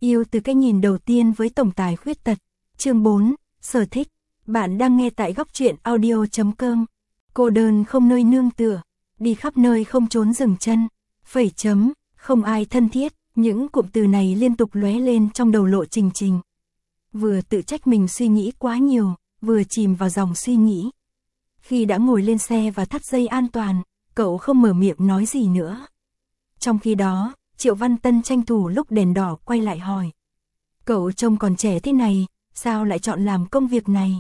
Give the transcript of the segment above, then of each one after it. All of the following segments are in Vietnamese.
Yêu từ cái nhìn đầu tiên với tổng tài khuyết tật. Chương 4, sở thích. Bạn đang nghe tại góc truyện audio.com. Cô đơn không nơi nương tựa, đi khắp nơi không trốn dừng chân. Phẩy chấm, không ai thân thiết, những cụm từ này liên tục lóe lên trong đầu Lộ Trình Trình. Vừa tự trách mình suy nghĩ quá nhiều, vừa chìm vào dòng suy nghĩ. Khi đã ngồi lên xe và thắt dây an toàn, cậu không mở miệng nói gì nữa. Trong khi đó, Triệu Văn Tân tranh thủ lúc đèn đỏ quay lại hỏi. Cậu trông còn trẻ thế này, sao lại chọn làm công việc này?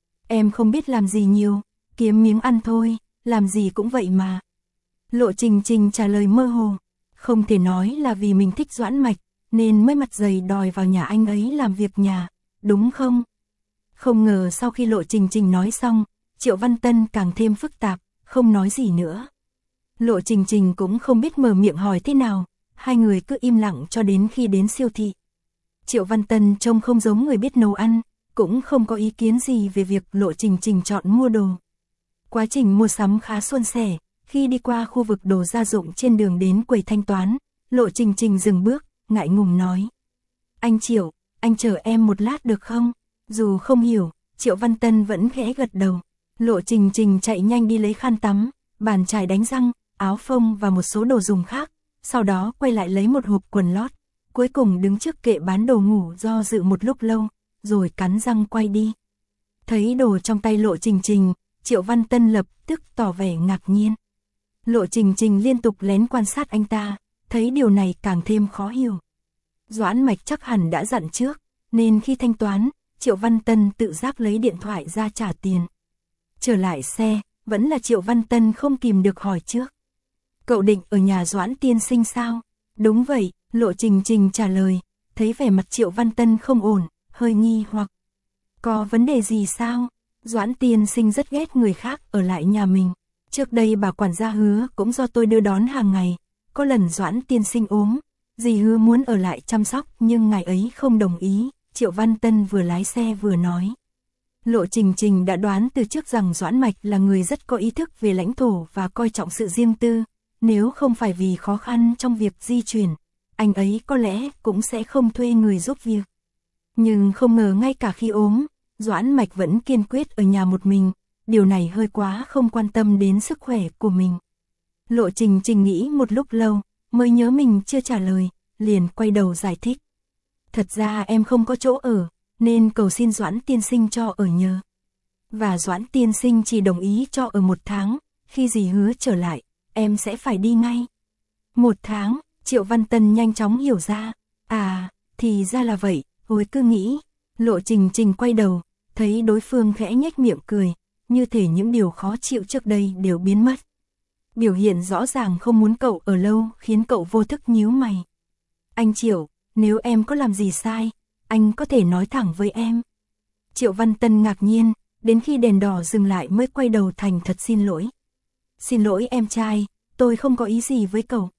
Em không biết làm gì nhiều, kiếm miếng ăn thôi, làm gì cũng vậy mà. Lộ Trình Trình trả lời mơ hồ. Không thể nói là vì mình thích Doãn Mạch, nên mới mặt dày đòi vào nhà anh ấy làm việc nhà, đúng không? Không ngờ sau khi Lộ Trình Trình nói xong, Triệu Văn Tân càng thêm phức tạp, không nói gì nữa. Lộ Trình Trình cũng không biết mở miệng hỏi thế nào, hai người cứ im lặng cho đến khi đến siêu thị. Triệu Văn Tân trông không giống người biết nấu ăn, cũng không có ý kiến gì về việc Lộ Trình Trình chọn mua đồ. Quá trình mua sắm khá suôn sẻ, khi đi qua khu vực đồ gia dụng trên đường đến quầy thanh toán, Lộ Trình Trình dừng bước, ngại ngùng nói. Anh Triệu, anh chờ em một lát được không? Dù không hiểu, Triệu Văn Tân vẫn khẽ gật đầu. Lộ Trình Trình chạy nhanh đi lấy khăn tắm, bàn chải đánh răng, áo phông và một số đồ dùng khác, sau đó quay lại lấy một hộp quần lót, cuối cùng đứng trước kệ bán đồ ngủ do dự một lúc lâu, rồi cắn răng quay đi. Thấy đồ trong tay Lộ Trình Trình, Triệu Văn Tân lập tức tỏ vẻ ngạc nhiên. Lộ Trình Trình liên tục lén quan sát anh ta, thấy điều này càng thêm khó hiểu. Doãn Mạch chắc hẳn đã dặn trước, nên khi thanh toán, Triệu Văn Tân tự giác lấy điện thoại ra trả tiền. Trở lại xe, vẫn là Triệu Văn Tân không kìm được hỏi trước. Cậu định ở nhà Doãn tiên sinh sao? Đúng vậy, Lộ Trình Trình trả lời, thấy vẻ mặt Triệu Văn Tân không ổn, hơi nghi hoặc. Có vấn đề gì sao? Doãn tiên sinh rất ghét người khác ở lại nhà mình. Trước đây bà quản gia Hứa cũng do tôi đưa đón hàng ngày. Có lần Doãn tiên sinh ốm, dì Hứa muốn ở lại chăm sóc nhưng ngài ấy không đồng ý. Triệu Văn Tân vừa lái xe vừa nói. Lộ Trình Trình đã đoán từ trước rằng Doãn Mạch là người rất có ý thức về lãnh thổ và coi trọng sự riêng tư. Nếu không phải vì khó khăn trong việc di chuyển, anh ấy có lẽ cũng sẽ không thuê người giúp việc. Nhưng không ngờ ngay cả khi ốm, Doãn Mạch vẫn kiên quyết ở nhà một mình, điều này hơi quá không quan tâm đến sức khỏe của mình. Lộ Trình Trình nghĩ một lúc lâu, mới nhớ mình chưa trả lời, liền quay đầu giải thích. Thật ra em không có chỗ ở, nên cầu xin Doãn tiên sinh cho ở nhờ. Và Doãn tiên sinh chỉ đồng ý cho ở 1 tháng, khi dì Hứa trở lại, em sẽ phải đi ngay. 1 tháng, Triệu Văn Tân nhanh chóng hiểu ra. À, thì ra là vậy, hồi cứ nghĩ. Lộ Trình Trình quay đầu, thấy đối phương khẽ nhếch miệng cười, như thể những điều khó chịu trước đây đều biến mất. Biểu hiện rõ ràng không muốn cậu ở lâu khiến cậu vô thức nhíu mày. Anh Triệu, nếu em có làm gì sai, anh có thể nói thẳng với em. Triệu Văn Tân ngạc nhiên, đến khi đèn đỏ dừng lại mới quay đầu thành thật xin lỗi. Xin lỗi em trai, tôi không có ý gì với cậu.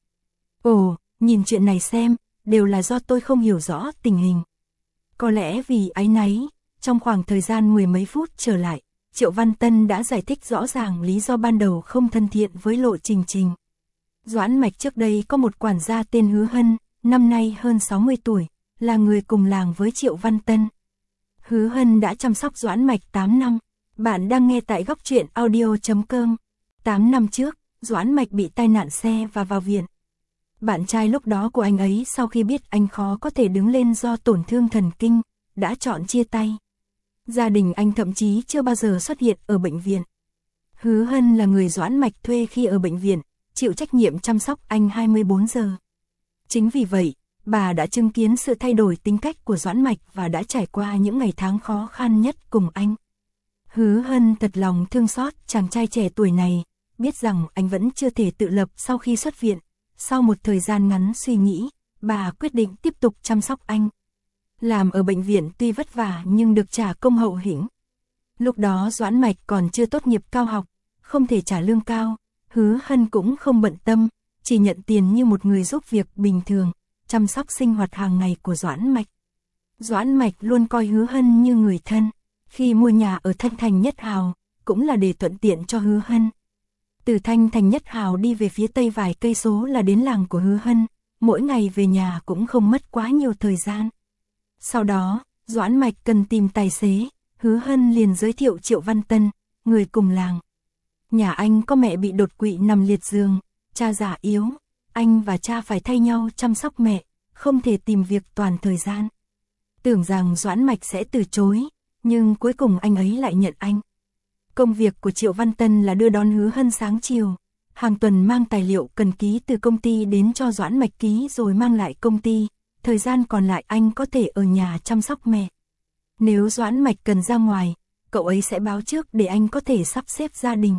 Ồ, nhìn chuyện này xem, đều là do tôi không hiểu rõ tình hình. Có lẽ vì áy náy, trong khoảng thời gian 10 mấy phút trở lại, Triệu Văn Tân đã giải thích rõ ràng lý do ban đầu không thân thiện với Lộ Trình Trình. Doãn Mạch trước đây có một quản gia tên Hứa Hân, năm nay hơn 60 tuổi, là người cùng làng với Triệu Văn Tân. Hứa Hân đã chăm sóc Doãn Mạch 8 năm. Bạn đang nghe tại góc truyện audio.com. 8 năm trước, Doãn Mạch bị tai nạn xe và vào viện. Bạn trai lúc đó của anh ấy sau khi biết anh khó có thể đứng lên do tổn thương thần kinh, đã chọn chia tay. Gia đình anh thậm chí chưa bao giờ xuất hiện ở bệnh viện. Hứa Hân là người Doãn Mạch thuê khi ở bệnh viện, chịu trách nhiệm chăm sóc anh 24 giờ. Chính vì vậy, bà đã chứng kiến sự thay đổi tính cách của Doãn Mạch và đã trải qua những ngày tháng khó khăn nhất cùng anh. Hứa Hân thật lòng thương xót chàng trai trẻ tuổi này, biết rằng anh vẫn chưa thể tự lập sau khi xuất viện. Sau một thời gian ngắn suy nghĩ, bà quyết định tiếp tục chăm sóc anh. Làm ở bệnh viện tuy vất vả nhưng được trả công hậu hĩnh. Lúc đó Doãn Mạch còn chưa tốt nghiệp cao học, không thể trả lương cao, Hứa Hân cũng không bận tâm, chỉ nhận tiền như một người giúp việc bình thường, chăm sóc sinh hoạt hàng ngày của Doãn Mạch. Doãn Mạch luôn coi Hứa Hân như người thân, khi mua nhà ở Thanh Thành Nhất Hào, cũng là để thuận tiện cho Hứa Hân. Từ Thanh Thành Nhất Hào đi về phía tây vài cây số là đến làng của Hứa Hân, mỗi ngày về nhà cũng không mất quá nhiều thời gian. Sau đó, Doãn Mạch cần tìm tài xế, Hứa Hân liền giới thiệu Triệu Văn Tân, người cùng làng. Nhà anh có mẹ bị đột quỵ nằm liệt giường, cha già yếu, anh và cha phải thay nhau chăm sóc mẹ, không thể tìm việc toàn thời gian. Tưởng rằng Doãn Mạch sẽ từ chối, nhưng cuối cùng anh ấy lại nhận anh. Công việc của Triệu Văn Tân là đưa đón Hứa Hân sáng chiều, hàng tuần mang tài liệu cần ký từ công ty đến cho Doãn Mạch ký rồi mang lại công ty, thời gian còn lại anh có thể ở nhà chăm sóc mẹ. Nếu Doãn Mạch cần ra ngoài, cậu ấy sẽ báo trước để anh có thể sắp xếp gia đình.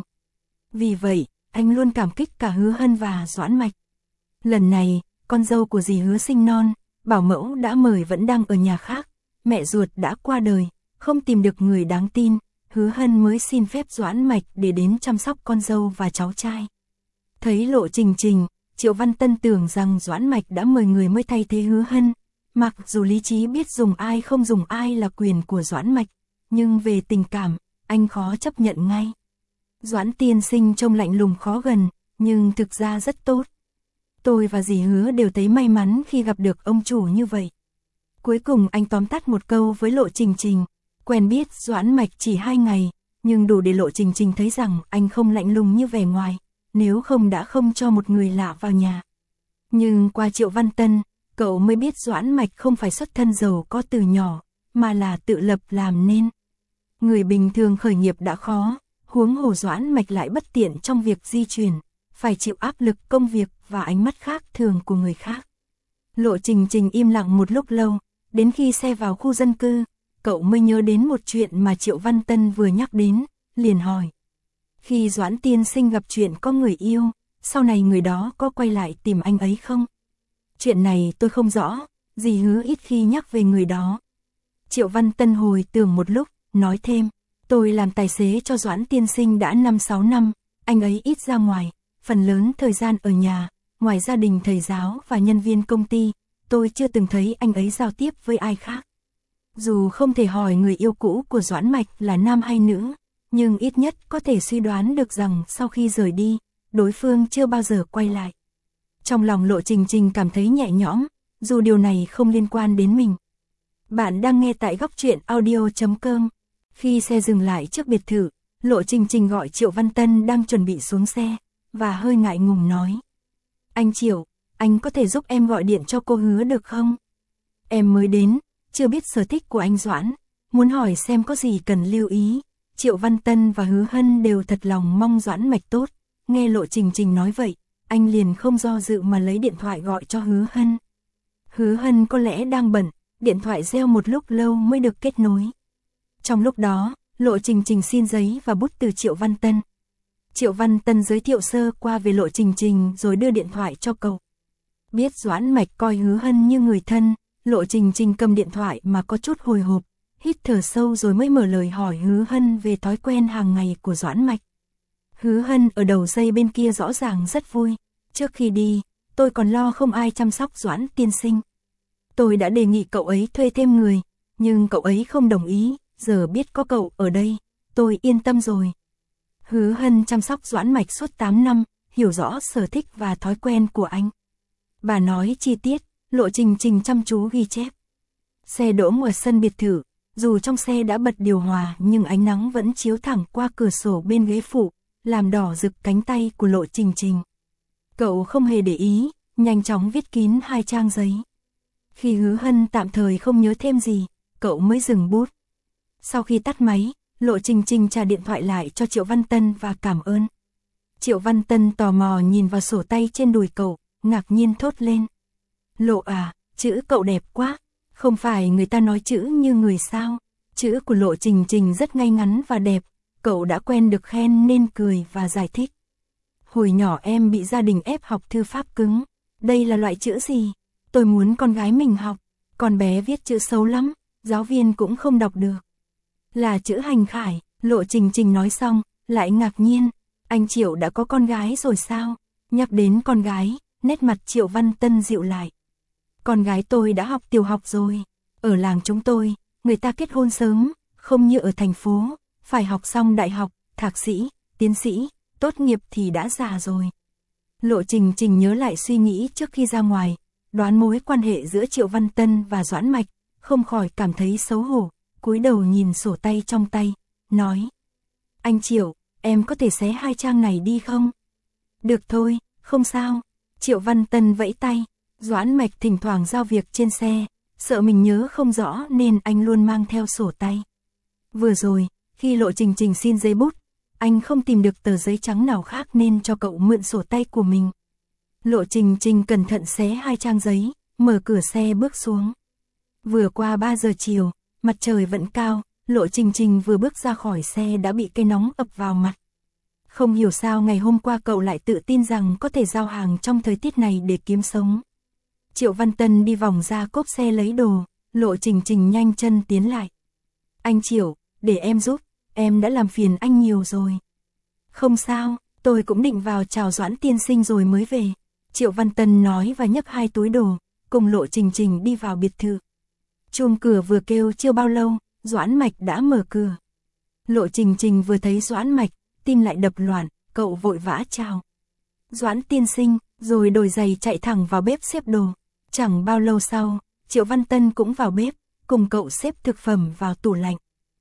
Vì vậy, anh luôn cảm kích cả Hứa Hân và Doãn Mạch. Lần này, con dâu của dì Hứa sinh non, bảo mẫu đã mời vẫn đang ở nhà khác, mẹ ruột đã qua đời, không tìm được người đáng tin, Hứa Hân mới xin phép Doãn Mạch để đến chăm sóc con dâu và cháu trai. Thấy lộ trình, Triệu Văn Tân tưởng rằng Doãn Mạch đã mời người mới thay thế Hứa Hân, mặc dù lý trí biết dùng ai không dùng ai là quyền của Doãn Mạch, nhưng về tình cảm, anh khó chấp nhận ngay. Doãn tiên sinh trông lạnh lùng khó gần, nhưng thực ra rất tốt. Tôi và dì Hứa đều thấy may mắn khi gặp được ông chủ như vậy. Cuối cùng anh tóm tắt một câu với lộ trình, quen biết Doãn Mạch chỉ 2 ngày, nhưng đủ để lộ trình thấy rằng anh không lạnh lùng như vẻ ngoài, nếu không đã không cho một người lạ vào nhà. Nhưng qua Triệu Văn Tân, cậu mới biết Doãn Mạch không phải xuất thân giàu có từ nhỏ, mà là tự lập làm nên. Người bình thường khởi nghiệp đã khó, huống hồ Doãn Mạch lại bất tiện trong việc di chuyển, phải chịu áp lực công việc và ánh mắt khác thường của người khác. Lộ trình im lặng một lúc lâu, đến khi xe vào khu dân cư, cậu mới nhớ đến một chuyện mà Triệu Văn Tân vừa nhắc đến, liền hỏi. Khi Doãn tiên sinh gặp chuyện có người yêu, sau này người đó có quay lại tìm anh ấy không? Chuyện này tôi không rõ, dì Hứa ít khi nhắc về người đó. Triệu Văn Tân hồi tưởng một lúc, nói thêm, tôi làm tài xế cho Doãn tiên sinh đã 5-6 năm, anh ấy ít ra ngoài, phần lớn thời gian ở nhà, ngoài gia đình thầy giáo và nhân viên công ty, tôi chưa từng thấy anh ấy giao tiếp với ai khác. Dù không thể hỏi người yêu cũ của Doãn Mạch là nam hay nữ, nhưng ít nhất có thể suy đoán được rằng sau khi rời đi, đối phương chưa bao giờ quay lại. Trong lòng lộ trình cảm thấy nhẹ nhõm, dù điều này không liên quan đến mình. Bạn đang nghe tại góc truyện audio.com. Khi xe dừng lại trước biệt thự, lộ trình gọi Triệu Văn Tân đang chuẩn bị xuống xe, và hơi ngại ngùng nói. Anh Triệu, anh có thể giúp em gọi điện cho cô Hứa được không? Em mới đến, chưa biết sở thích của anh Doãn, muốn hỏi xem có gì cần lưu ý. Triệu Văn Tân và Hứa Hân đều thật lòng mong Doãn Mạch tốt, nghe lộ trình nói vậy, anh liền không do dự mà lấy điện thoại gọi cho Hứa Hân. Hứa Hân có lẽ đang bận, điện thoại reo một lúc lâu mới được kết nối. Trong lúc đó, lộ trình xin giấy và bút từ Triệu Văn Tân. Triệu Văn Tân giới thiệu sơ qua về lộ trình rồi đưa điện thoại cho cậu. Biết Doãn Mạch coi Hứa Hân như người thân, lộ trình cầm điện thoại mà có chút hồi hộp, hít thở sâu rồi mới mở lời hỏi Hứa Hân về thói quen hàng ngày của Doãn Mạch. Hứa Hân ở đầu dây bên kia rõ ràng rất vui. Trước khi đi, tôi còn lo không ai chăm sóc Doãn tiên sinh. Tôi đã đề nghị cậu ấy thuê thêm người, nhưng cậu ấy không đồng ý, giờ biết có cậu ở đây, tôi yên tâm rồi. Hứa Hân chăm sóc Doãn Mạch suốt 8 năm, hiểu rõ sở thích và thói quen của anh. Bà nói chi tiết, lộ trình chăm chú ghi chép. Xe đỗ ở sân biệt thự, dù trong xe đã bật điều hòa nhưng ánh nắng vẫn chiếu thẳng qua cửa sổ bên ghế phụ, làm đỏ rực cánh tay của lộ trình. Cậu không hề để ý, nhanh chóng viết kín 2 trang giấy. Khi Hứa Hân tạm thời không nhớ thêm gì, cậu mới dừng bút. Sau khi tắt máy, lộ trình trả điện thoại lại cho Triệu Văn Tân và cảm ơn. Triệu Văn Tân tò mò nhìn vào sổ tay trên đùi cậu, ngạc nhiên thốt lên. Lộ à, chữ cậu đẹp quá, không phải người ta nói chữ như người sao, chữ của lộ trình rất ngay ngắn và đẹp, cậu đã quen được khen nên cười và giải thích. Hồi nhỏ em bị gia đình ép học thư pháp cứng, đây là loại chữ gì? Tôi muốn con gái mình học, con bé viết chữ xấu lắm, giáo viên cũng không đọc được. Là chữ hành khải, lộ trình nói xong, lại ngạc nhiên, anh Triệu đã có con gái rồi sao? Nhắc đến con gái, nét mặt Triệu Văn Tân dịu lại. Con gái tôi đã học tiểu học rồi, ở làng chúng tôi, người ta kết hôn sớm, không như ở thành phố, phải học xong đại học, thạc sĩ, tiến sĩ, tốt nghiệp thì đã già rồi. Lộ trình nhớ lại suy nghĩ trước khi ra ngoài, đoán mối quan hệ giữa Triệu Văn Tân và Doãn Mạch, không khỏi cảm thấy xấu hổ, cúi đầu nhìn sổ tay trong tay, nói. Anh Triệu, em có thể xé 2 trang này đi không? Được thôi, không sao. Triệu Văn Tân vẫy tay, Doãn Mạch thỉnh thoảng giao việc trên xe, sợ mình nhớ không rõ nên anh luôn mang theo sổ tay. Vừa rồi, khi Lộ Trình Trình xin giấy bút, anh không tìm được tờ giấy trắng nào khác nên cho cậu mượn sổ tay của mình. Lộ Trình Trình cẩn thận xé 2 trang giấy, mở cửa xe bước xuống. Vừa qua 3 giờ chiều, mặt trời vẫn cao, Lộ Trình Trình vừa bước ra khỏi xe đã bị cái nóng ập vào mặt. Không hiểu sao ngày hôm qua cậu lại tự tin rằng có thể giao hàng trong thời tiết này để kiếm sống. Triệu Văn Tân đi vòng ra cốp xe lấy đồ, Lộ Trình Trình nhanh chân tiến lại. Anh Triệu, để em giúp, em đã làm phiền anh nhiều rồi. Không sao, tôi cũng định vào chào Doãn tiên sinh rồi mới về. Triệu Văn Tân nói và nhấc 2 túi đồ, cùng Lộ Trình Trình đi vào biệt thự. Chuông cửa vừa kêu chưa bao lâu, Doãn Mạch đã mở cửa. Lộ Trình Trình vừa thấy Doãn Mạch, tim lại đập loạn, cậu vội vã chào. Doãn tiên sinh, rồi đổi giày chạy thẳng vào bếp xếp đồ. Chẳng bao lâu sau, Triệu Văn Tân cũng vào bếp, cùng cậu xếp thực phẩm vào tủ lạnh.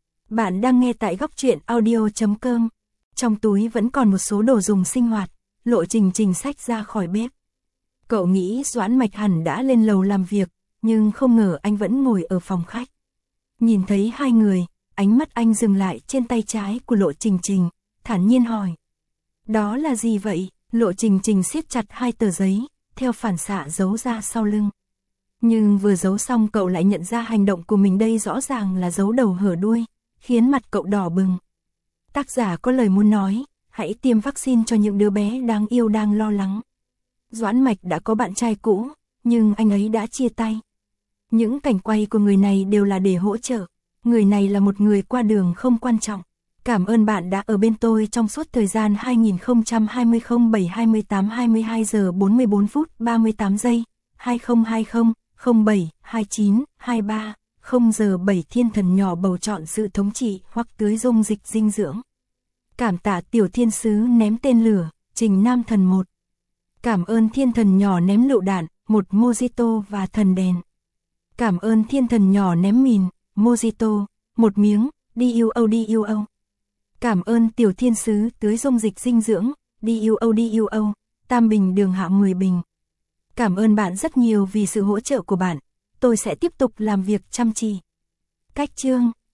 Bạn đang nghe tại góc truyện audio.com. Trong túi vẫn còn một số đồ dùng sinh hoạt, Lộ Trình Trình xách ra khỏi bếp. Cậu nghĩ Doãn Mạch hẳn đã lên lầu làm việc, nhưng không ngờ anh vẫn ngồi ở phòng khách. Nhìn thấy 2 người, ánh mắt anh dừng lại trên tay trái của Lộ Trình Trình, thản nhiên hỏi. Đó là gì vậy? Lộ Trình Trình siết chặt 2 tờ giấy, theo phản xạ giấu ra sau lưng. Nhưng vừa giấu xong cậu lại nhận ra hành động của mình đây rõ ràng là giấu đầu hở đuôi, khiến mặt cậu đỏ bừng. Tác giả có lời muốn nói, hãy tiêm vaccine cho những đứa bé đáng yêu đang lo lắng. Doãn Mạch đã có bạn trai cũ, nhưng anh ấy đã chia tay. Những cảnh quay của người này đều là để hỗ trợ. Người này là một người qua đường không quan trọng. Cảm ơn bạn đã ở bên tôi trong suốt thời gian 2020 07 28 22 giờ 44 phút 38 giây, 2020 07 29 23 0 giờ 7 thiên thần nhỏ bầu chọn sự thống trị hoặc tưới dung dịch dinh dưỡng. Cảm tạ tiểu thiên sứ ném tên lửa, Trình Nam thần 1. Cảm ơn thiên thần nhỏ ném lựu đạn, 1 mojito và thần đèn. Cảm ơn thiên thần nhỏ ném mìn, mojito, 1 miếng, DUO. Cảm ơn tiểu thiên sứ tưới dung dịch dinh dưỡng, DUO, tam bình đường hạ 10 bình. Cảm ơn bạn rất nhiều vì sự hỗ trợ của bạn, tôi sẽ tiếp tục làm việc chăm chỉ. Cách chương